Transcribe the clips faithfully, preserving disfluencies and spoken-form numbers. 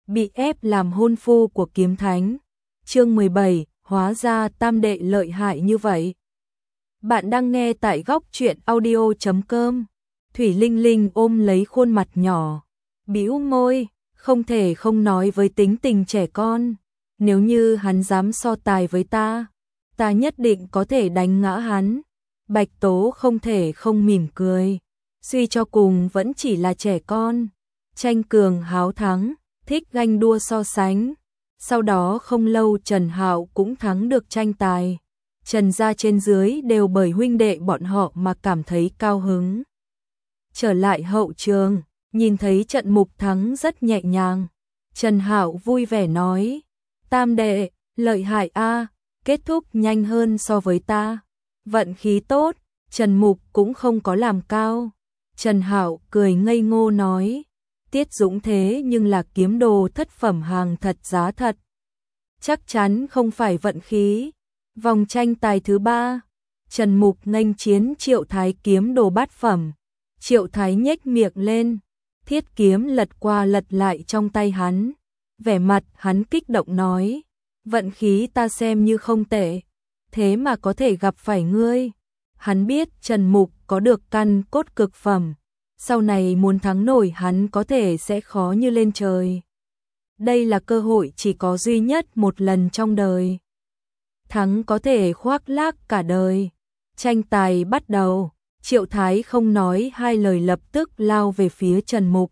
bị ép làm hôn phu của kiếm thánh. Chương mười bảy, hóa ra tam đệ lợi hại như vậy. Bạn đang nghe tại góc truyện audio chấm com. Thủy Linh Linh ôm lấy khuôn mặt nhỏ, bĩu môi, không thể không nói với tính tình trẻ con. Nếu như hắn dám so tài với ta, ta nhất định có thể đánh ngã hắn. Bạch Tố không thể không mỉm cười. Suy cho cùng vẫn chỉ là trẻ con, tranh cường háo thắng, thích ganh đua so sánh. Sau đó không lâu Trần Hạo cũng thắng được tranh tài. Trần gia trên dưới đều bởi huynh đệ bọn họ mà cảm thấy cao hứng. Trở lại hậu trường, nhìn thấy trận mục thắng rất nhẹ nhàng. Trần Hạo vui vẻ nói, tam đệ, lợi hại a, kết thúc nhanh hơn so với ta. Vận khí tốt, Trần Mục cũng không có làm cao. Trần Hạo cười ngây ngô nói, Tiết Dũng thế nhưng là kiếm đồ thất phẩm hàng thật giá thật. Chắc chắn không phải vận khí. Vòng tranh tài thứ ba, Trần Mục nghênh chiến Triệu Thái kiếm đồ bát phẩm. Triệu Thái nhếch miệng lên, thiết kiếm lật qua lật lại trong tay hắn. Vẻ mặt hắn kích động nói, vận khí ta xem như không tệ, thế mà có thể gặp phải ngươi. Hắn biết Trần Mục có được căn cốt cực phẩm, sau này muốn thắng nổi hắn có thể sẽ khó như lên trời. Đây là cơ hội chỉ có duy nhất một lần trong đời. Thắng có thể khoác lác cả đời. Tranh tài bắt đầu, Triệu Thái không nói hai lời lập tức lao về phía Trần Mục.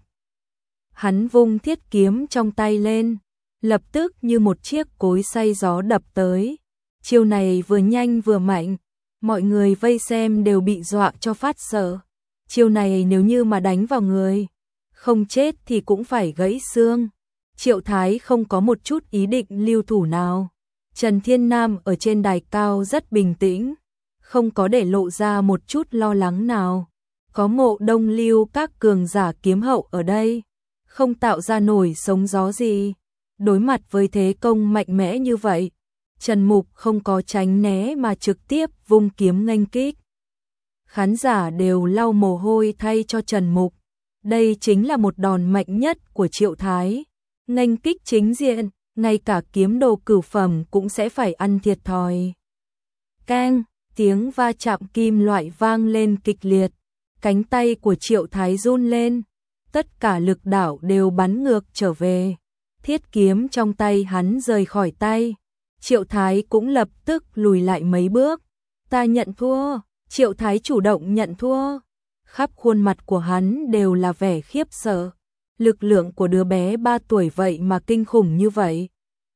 Hắn vung thiết kiếm trong tay lên, lập tức như một chiếc cối xay gió đập tới. Chiêu này vừa nhanh vừa mạnh, mọi người vây xem đều bị dọa cho phát sợ. Chiêu này nếu như mà đánh vào người, không chết thì cũng phải gãy xương. Triệu Thái không có một chút ý định lưu thủ nào. Trần Thiên Nam ở trên đài cao rất bình tĩnh, không có để lộ ra một chút lo lắng nào. Có Mộ Đông Lưu các cường giả kiếm hậu ở đây, không tạo ra nổi sóng gió gì. Đối mặt với thế công mạnh mẽ như vậy, Trần Mục không có tránh né mà trực tiếp vung kiếm nghênh kích. Khán giả đều lau mồ hôi thay cho Trần Mục. Đây chính là một đòn mạnh nhất của Triệu Thái. Nghênh kích chính diện, ngay cả kiếm đồ cửu phẩm cũng sẽ phải ăn thiệt thòi. Keng, tiếng va chạm kim loại vang lên kịch liệt. Cánh tay của Triệu Thái run lên. Tất cả lực đạo đều bắn ngược trở về. Thiết kiếm trong tay hắn rời khỏi tay. Triệu Thái cũng lập tức lùi lại mấy bước. Ta nhận thua. Triệu Thái chủ động nhận thua. Khắp khuôn mặt của hắn đều là vẻ khiếp sợ. Lực lượng của đứa bé ba tuổi vậy mà kinh khủng như vậy.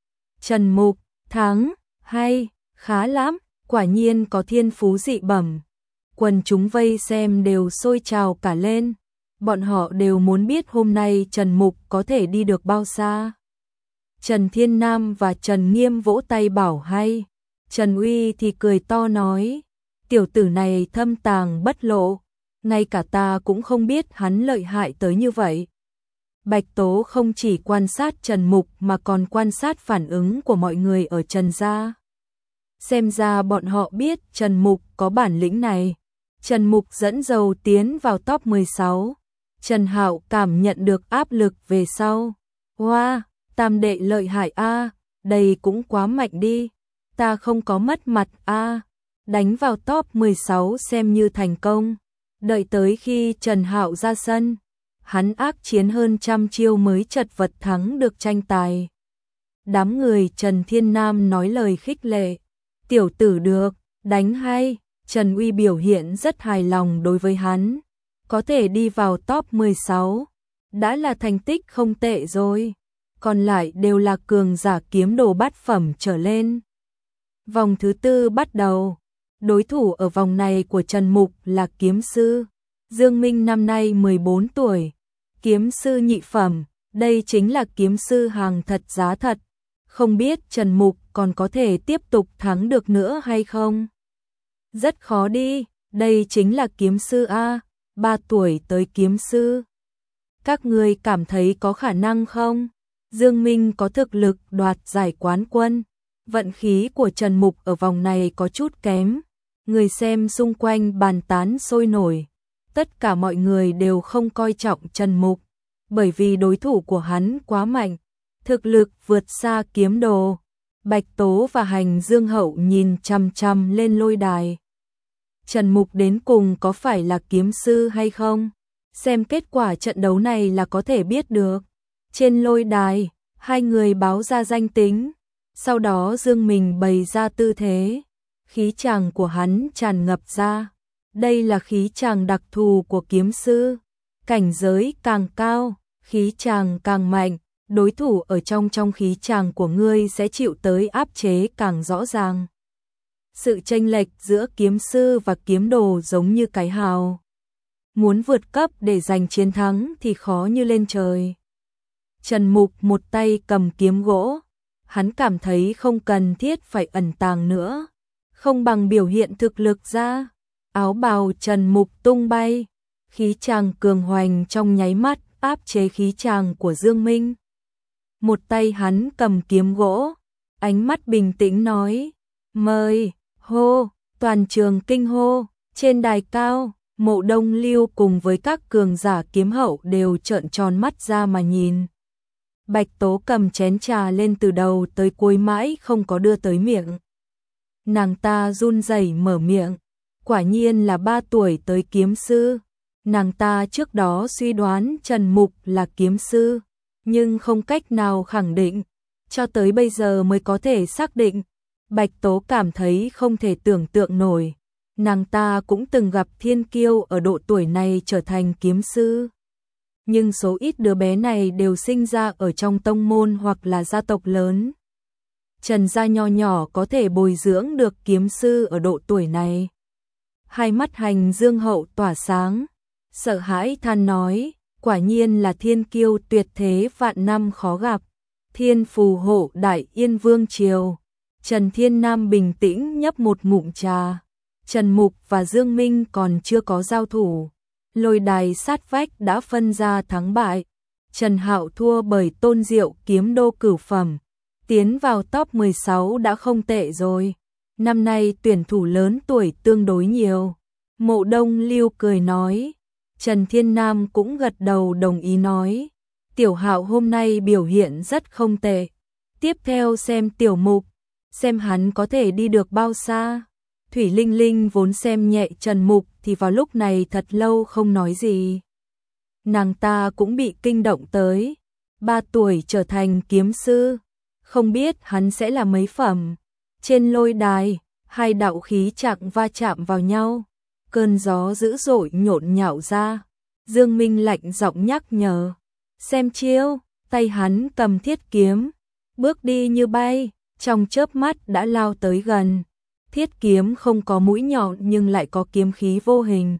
Trần Mục, thắng, hay, khá lắm, quả nhiên có thiên phú dị bẩm. Quần chúng vây xem đều sôi trào cả lên. Bọn họ đều muốn biết hôm nay Trần Mục có thể đi được bao xa. Trần Thiên Nam và Trần Nghiêm vỗ tay bảo hay. Trần Uy thì cười to nói, tiểu tử này thâm tàng bất lộ, ngay cả ta cũng không biết hắn lợi hại tới như vậy. Bạch Tố không chỉ quan sát Trần Mục mà còn quan sát phản ứng của mọi người ở Trần gia. Xem ra bọn họ biết Trần Mục có bản lĩnh này. Trần Mục dẫn dầu tiến vào top mười sáu. Trần Hạo cảm nhận được áp lực về sau. Wow, tam đệ lợi hại a, đây cũng quá mạnh đi. Ta không có mất mặt a. Đánh vào top mười sáu xem như thành công. Đợi tới khi Trần Hạo ra sân, hắn ác chiến hơn trăm chiêu mới chật vật thắng được tranh tài. Đám người Trần Thiên Nam nói lời khích lệ. Tiểu tử được, đánh hay. Trần Uy biểu hiện rất hài lòng đối với hắn. Có thể đi vào top mười sáu, đã là thành tích không tệ rồi. Còn lại đều là cường giả kiếm đồ bát phẩm trở lên. Vòng thứ tư bắt đầu. Đối thủ ở vòng này của Trần Mục là kiếm sư Dương Minh, năm nay mười bốn tuổi. Kiếm sư nhị phẩm, đây chính là kiếm sư hàng thật giá thật. Không biết Trần Mục còn có thể tiếp tục thắng được nữa hay không? Rất khó đi, đây chính là kiếm sư A, ba tuổi tới kiếm sư. Các người cảm thấy có khả năng không? Dương Minh có thực lực đoạt giải quán quân. Vận khí của Trần Mục ở vòng này có chút kém. Người xem xung quanh bàn tán sôi nổi. Tất cả mọi người đều không coi trọng Trần Mục, bởi vì đối thủ của hắn quá mạnh. thực lực vượt xa kiếm đồ. Bạch Tố và Hành Dương Hậu nhìn chằm chằm lên lôi đài. Trần Mục đến cùng có phải là kiếm sư hay không? Xem kết quả trận đấu này là có thể biết được. Trên lôi đài, hai người báo ra danh tính, sau đó Dương mình bày ra tư thế. Khí chàng của hắn tràn ngập ra. Đây là khí chàng đặc thù của kiếm sư. Cảnh giới càng cao, khí chàng càng mạnh, đối thủ ở trong trong khí chàng của ngươi sẽ chịu tới áp chế càng rõ ràng. Sự chênh lệch giữa kiếm sư và kiếm đồ giống như cái hào. Muốn vượt cấp để giành chiến thắng thì khó như lên trời. Trần Mục một tay cầm kiếm gỗ, hắn cảm thấy không cần thiết phải ẩn tàng nữa, không bằng biểu hiện thực lực ra. Áo bào Trần Mục tung bay, khí chàng cường hoành trong nháy mắt áp chế khí chàng của Dương Minh. Một tay hắn cầm kiếm gỗ, ánh mắt bình tĩnh nói, mời, hô, toàn trường kinh hô. Trên đài cao, Mộ Đông Lưu cùng với các cường giả kiếm hậu đều trợn tròn mắt ra mà nhìn. Bạch Tố cầm chén trà lên từ đầu tới cuối mãi không có đưa tới miệng. Nàng ta run rẩy mở miệng, quả nhiên là ba tuổi tới kiếm sư. Nàng ta trước đó suy đoán Trần Mục là kiếm sư, nhưng không cách nào khẳng định, cho tới bây giờ mới có thể xác định. Bạch Tố cảm thấy không thể tưởng tượng nổi, nàng ta cũng từng gặp thiên kiêu ở độ tuổi này trở thành kiếm sư. Nhưng số ít đứa bé này đều sinh ra ở trong tông môn hoặc là gia tộc lớn. Trần gia nho nhỏ có thể bồi dưỡng được kiếm sư ở độ tuổi này. Hai mắt Hành Dương Hậu tỏa sáng, sợ hãi than nói, quả nhiên là thiên kiêu tuyệt thế vạn năm khó gặp. Thiên phù hộ Đại Yên Vương Triều. Trần Thiên Nam bình tĩnh nhấp một ngụm trà. Trần Mục và Dương Minh còn chưa có giao thủ. Lôi đài sát vách đã phân ra thắng bại. Trần Hạo thua bởi Tôn Diệu kiếm đô cửu phẩm. Tiến vào top mười sáu đã không tệ rồi. Năm nay tuyển thủ lớn tuổi tương đối nhiều. Mộ Đông Lưu cười nói. Trần Thiên Nam cũng gật đầu đồng ý nói. Tiểu Hạo hôm nay biểu hiện rất không tệ. Tiếp theo xem Tiểu Mục, xem hắn có thể đi được bao xa. Thủy Linh Linh vốn xem nhẹ Trần Mục thì vào lúc này thật lâu không nói gì. Nàng ta cũng bị kinh động tới. Ba tuổi trở thành kiếm sư, không biết hắn sẽ là mấy phẩm. Trên lôi đài, hai đạo khí chạng va chạm vào nhau. Cơn gió dữ dội nhộn nhạo ra. Dương Minh lạnh giọng nhắc nhở. Xem chiêu, tay hắn cầm thiết kiếm, bước đi như bay, trong chớp mắt đã lao tới gần. Thiết kiếm không có mũi nhọn nhưng lại có kiếm khí vô hình.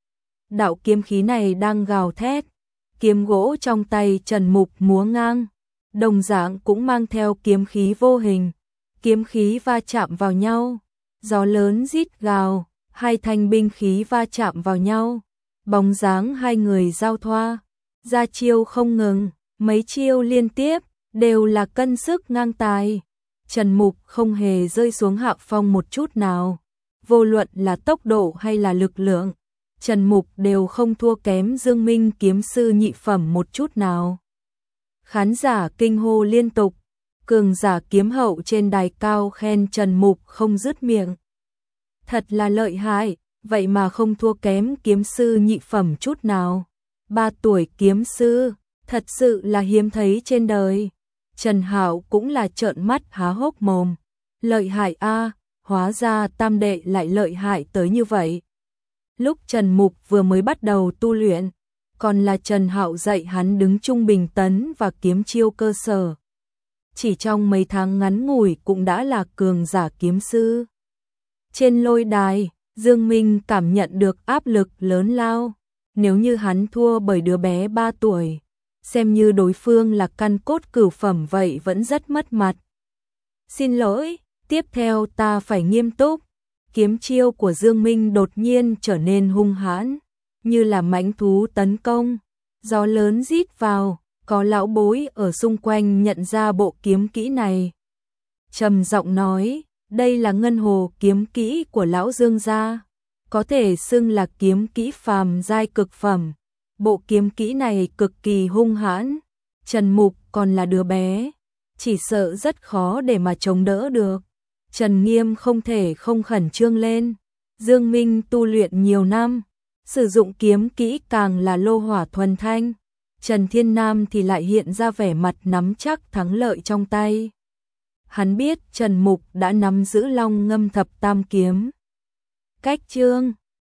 Đạo kiếm khí này đang gào thét. Kiếm gỗ trong tay Trần Mục múa ngang, đồng dạng cũng mang theo kiếm khí vô hình. Kiếm khí va chạm vào nhau, gió lớn rít gào, hai thanh binh khí va chạm vào nhau. Bóng dáng hai người giao thoa, ra chiêu không ngừng, mấy chiêu liên tiếp, đều là cân sức ngang tài. Trần Mục không hề rơi xuống hạ phong một chút nào. Vô luận là tốc độ hay là lực lượng, Trần Mục đều không thua kém Dương Minh kiếm sư nhị phẩm một chút nào. Khán giả kinh hô liên tục, cường giả kiếm hậu trên đài cao khen Trần Mục không dứt miệng. Thật là lợi hại, vậy mà không thua kém kiếm sư nhị phẩm chút nào. Ba tuổi kiếm sư, thật sự là hiếm thấy trên đời. Trần Hạo cũng là trợn mắt há hốc mồm. Lợi hại a, hóa ra tam đệ lại lợi hại tới như vậy. Lúc Trần Mục vừa mới bắt đầu tu luyện, còn là Trần Hạo dạy hắn đứng trung bình tấn và kiếm chiêu cơ sở. Chỉ trong mấy tháng ngắn ngủi cũng đã là cường giả kiếm sư. Trên lôi đài, Dương Minh cảm nhận được áp lực lớn lao. Nếu như hắn thua bởi đứa bé ba tuổi, xem như đối phương là căn cốt cửu phẩm vậy vẫn rất mất mặt. Xin lỗi, tiếp theo ta phải nghiêm túc. Kiếm chiêu của Dương Minh đột nhiên trở nên hung hãn, như là mãnh thú tấn công. Gió lớn rít vào, có lão bối ở xung quanh nhận ra bộ kiếm kỹ này. Trầm giọng nói, đây là ngân hồ kiếm kỹ của lão Dương gia, có thể xưng là kiếm kỹ phàm giai cực phẩm. Bộ kiếm kỹ này cực kỳ hung hãn. Trần Mục còn là đứa bé, chỉ sợ rất khó để mà chống đỡ được. Trần Nghiêm không thể không khẩn trương lên. Dương Minh tu luyện nhiều năm, sử dụng kiếm kỹ càng là lô hỏa thuần thanh. Trần Thiên Nam thì lại hiện ra vẻ mặt nắm chắc thắng lợi trong tay. Hắn biết Trần Mục đã nắm giữ Long Ngâm Thập Tam Kiếm. Cách chương